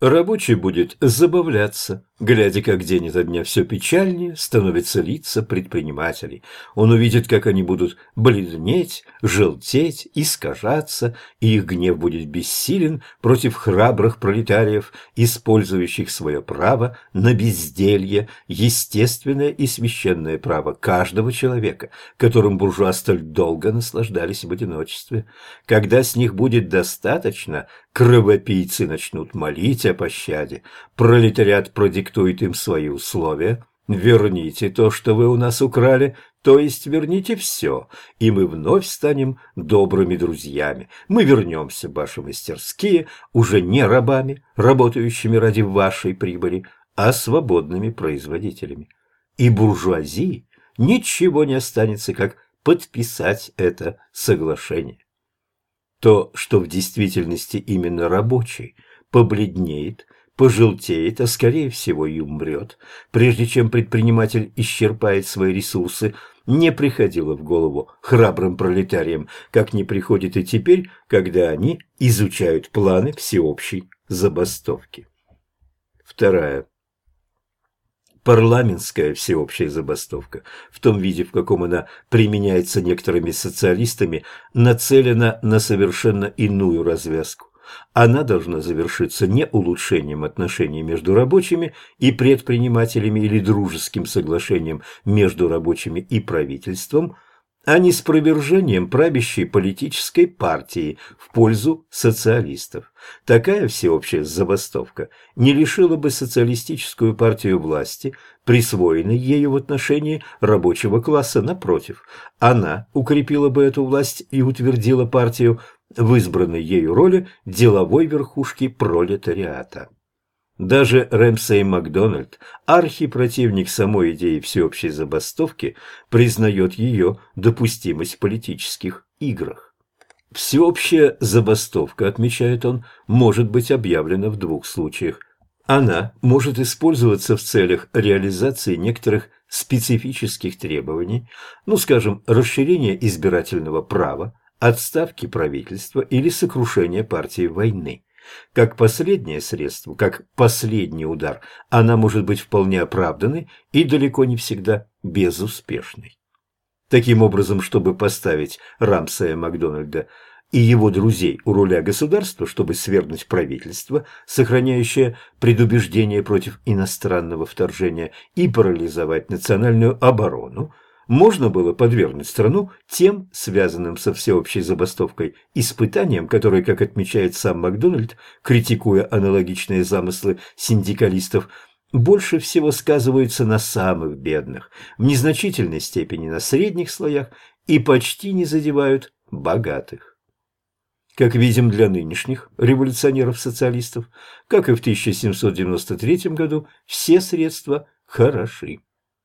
Рабочий будет забавляться, глядя, как день ото дня все печальнее становятся лица предпринимателей. Он увидит, как они будут бледнеть, желтеть, искажаться, и их гнев будет бессилен против храбрых пролетариев, использующих свое право на безделье, естественное и священное право каждого человека, которым буржуа столь долго наслаждались в одиночестве. Когда с них будет достаточно, кровопийцы начнут молить о пощаде, пролетариат продиктует им свои условия. Верните то, что вы у нас украли, то есть верните все, и мы вновь станем добрыми друзьями. Мы вернемся в ваши мастерские уже не рабами, работающими ради вашей прибыли, а свободными производителями. И буржуазии ничего не останется, как подписать это соглашение. То, что в действительности именно рабочий, побледнеет, пожелтеет, а скорее всего и умрет, прежде чем предприниматель исчерпает свои ресурсы, не приходило в голову храбрым пролетариям, как не приходит и теперь, когда они изучают планы всеобщей забастовки. Вторая. Парламентская всеобщая забастовка, в том виде, в каком она применяется некоторыми социалистами, нацелена на совершенно иную развязку. Она должна завершиться не улучшением отношений между рабочими и предпринимателями или дружеским соглашением между рабочими и правительством, а не спровержением правящей политической партии в пользу социалистов. Такая всеобщая забастовка не лишила бы социалистическую партию власти, присвоенной ею в отношении рабочего класса. Напротив, она укрепила бы эту власть и утвердила партию в избранной ею роли деловой верхушки пролетариата. Даже Рэмсей Макдональд, архипротивник самой идеи всеобщей забастовки, признает ее допустимость в политических играх. Всеобщая забастовка, отмечает он, может быть объявлена в двух случаях. Она может использоваться в целях реализации некоторых специфических требований, скажем, расширения избирательного права, отставки правительства или сокрушения партии войны. Как последнее средство, как последний удар, она может быть вполне оправданной и далеко не всегда безуспешной. Таким образом, чтобы поставить Рэмсея Макдональда и его друзей у руля государства, чтобы свергнуть правительство, сохраняющее предубеждение против иностранного вторжения, и парализовать национальную оборону, можно было подвергнуть страну тем, связанным со всеобщей забастовкой, испытаниям, которые, как отмечает сам Макдональд, критикуя аналогичные замыслы синдикалистов, больше всего сказываются на самых бедных, в незначительной степени на средних слоях и почти не задевают богатых. Как видим, для нынешних революционеров-социалистов, как и в 1793 году, все средства хороши.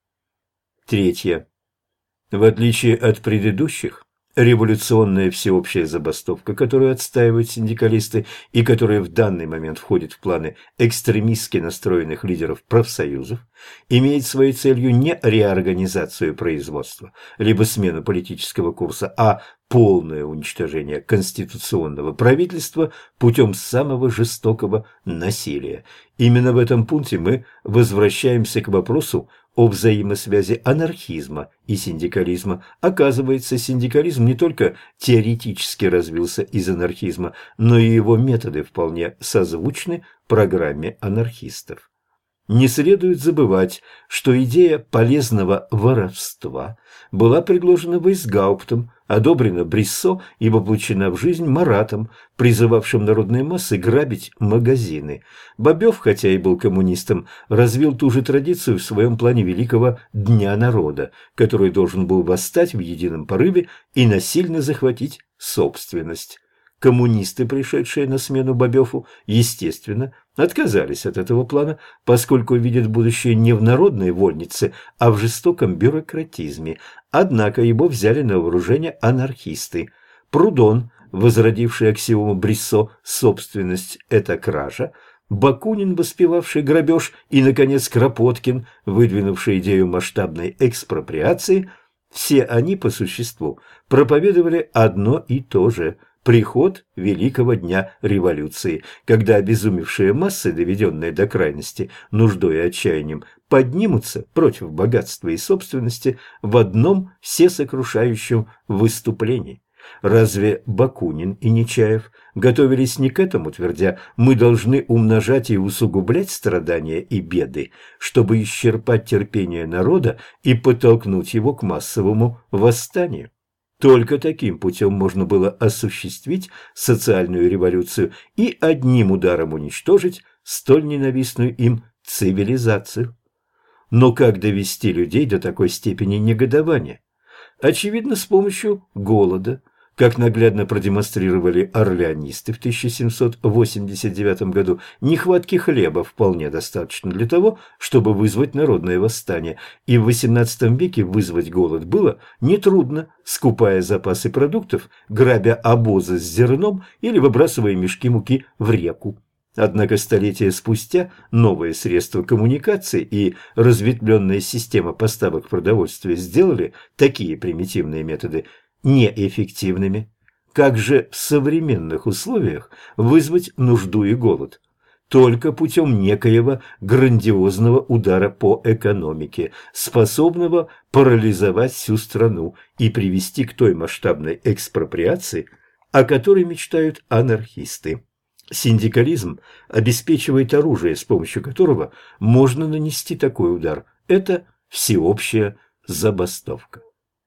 Третье. В отличие от предыдущих, революционная всеобщая забастовка, которую отстаивают синдикалисты и которая в данный момент входит в планы экстремистски настроенных лидеров профсоюзов, имеет своей целью не реорганизацию производства, либо смену политического курса, а полное уничтожение конституционного правительства путем самого жестокого насилия. Именно в этом пункте мы возвращаемся к вопросу о взаимосвязи анархизма и синдикализма. Оказывается, синдикализм не только теоретически развился из анархизма, но и его методы вполне созвучны программе анархистов. Не следует забывать, что идея полезного воровства была предложена Вейсгауптом, одобрена Бриссо и воплощена в жизнь Маратом, призывавшим народные массы грабить магазины. Бобёв, хотя и был коммунистом, развил ту же традицию в своем плане Великого Дня народа, который должен был восстать в едином порыве и насильно захватить собственность. Коммунисты, пришедшие на смену Бобёву, естественно, отказались от этого плана, поскольку видят будущее не в народной вольнице, а в жестоком бюрократизме. Однако его взяли на вооружение анархисты. Прудон, возродивший аксиому Бриссо «собственность – это кража», Бакунин, воспевавший грабеж, и, наконец, Кропоткин, выдвинувший идею масштабной экспроприации – все они, по существу, проповедовали одно и то же – приход великого дня революции, когда обезумевшие массы, доведенные до крайности нуждой и отчаянием, поднимутся против богатства и собственности в одном всесокрушающем выступлении. Разве Бакунин и Нечаев готовились не к этому, твердя: мы должны умножать и усугублять страдания и беды, чтобы исчерпать терпение народа и подтолкнуть его к массовому восстанию? Только таким путем можно было осуществить социальную революцию и одним ударом уничтожить столь ненавистную им цивилизацию. Но как довести людей до такой степени негодования? Очевидно, с помощью голода. Как наглядно продемонстрировали орлеонисты в 1789 году, нехватки хлеба вполне достаточно для того, чтобы вызвать народное восстание, и в XVIII веке вызвать голод было нетрудно, скупая запасы продуктов, грабя обозы с зерном или выбрасывая мешки муки в реку. Однако столетия спустя новые средства коммуникации и разветвленная система поставок продовольствия сделали такие примитивные методы неэффективными. Как же в современных условиях вызвать нужду и голод? Только путем некоего грандиозного удара по экономике, способного парализовать всю страну и привести к той масштабной экспроприации, о которой мечтают анархисты. Синдикализм обеспечивает оружие, с помощью которого можно нанести такой удар. Это всеобщая забастовка.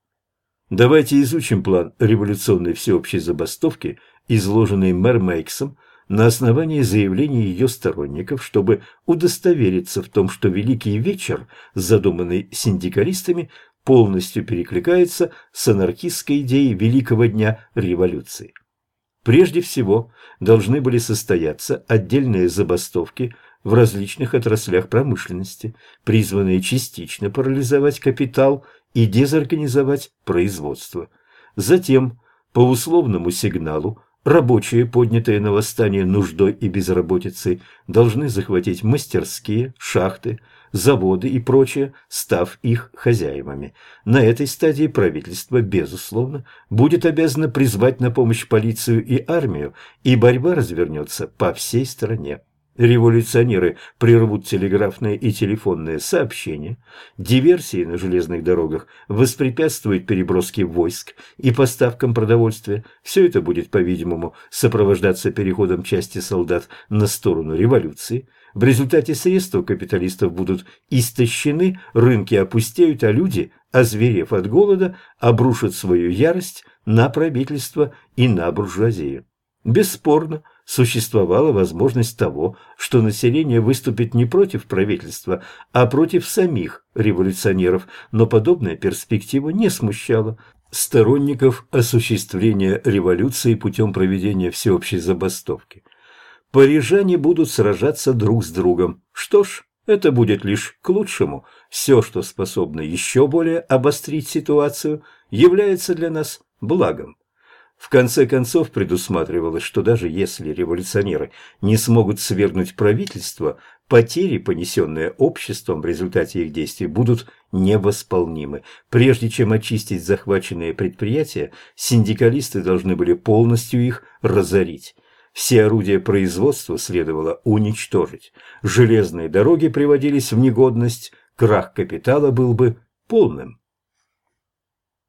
Давайте изучим план революционной всеобщей забастовки, изложенный Мермейксом на основании заявлений ее сторонников, чтобы удостовериться в том, что Великий вечер, задуманный синдикалистами, полностью перекликается с анархистской идеей Великого дня революции. Прежде всего, должны были состояться отдельные забастовки в различных отраслях промышленности, призванные частично парализовать капитал и дезорганизовать производство. Затем, по условному сигналу, рабочие, поднятые на восстание нуждой и безработицей, должны захватить мастерские, шахты, заводы и прочее, став их хозяевами. На этой стадии правительство, безусловно, будет обязано призвать на помощь полицию и армию, и борьба развернется по всей стране. Революционеры прервут телеграфные и телефонные сообщения, диверсии на железных дорогах воспрепятствуют переброске войск и поставкам продовольствия. Все это будет, по-видимому, сопровождаться переходом части солдат на сторону революции. В результате средства капиталистов будут истощены, рынки опустеют, а люди, озверев от голода, обрушат свою ярость на правительство и на буржуазию. Бесспорно, существовала возможность того, что население выступит не против правительства, а против самих революционеров, но подобная перспектива не смущала сторонников осуществления революции путем проведения всеобщей забастовки. Парижане будут сражаться друг с другом. Что ж, это будет лишь к лучшему. Все, что способно еще более обострить ситуацию, является для нас благом. В конце концов, предусматривалось, что даже если революционеры не смогут свергнуть правительство, потери, понесенные обществом в результате их действий, будут невосполнимы. Прежде чем очистить захваченные предприятия, синдикалисты должны были полностью их разорить. Все орудия производства следовало уничтожить. Железные дороги приводились в негодность, крах капитала был бы полным.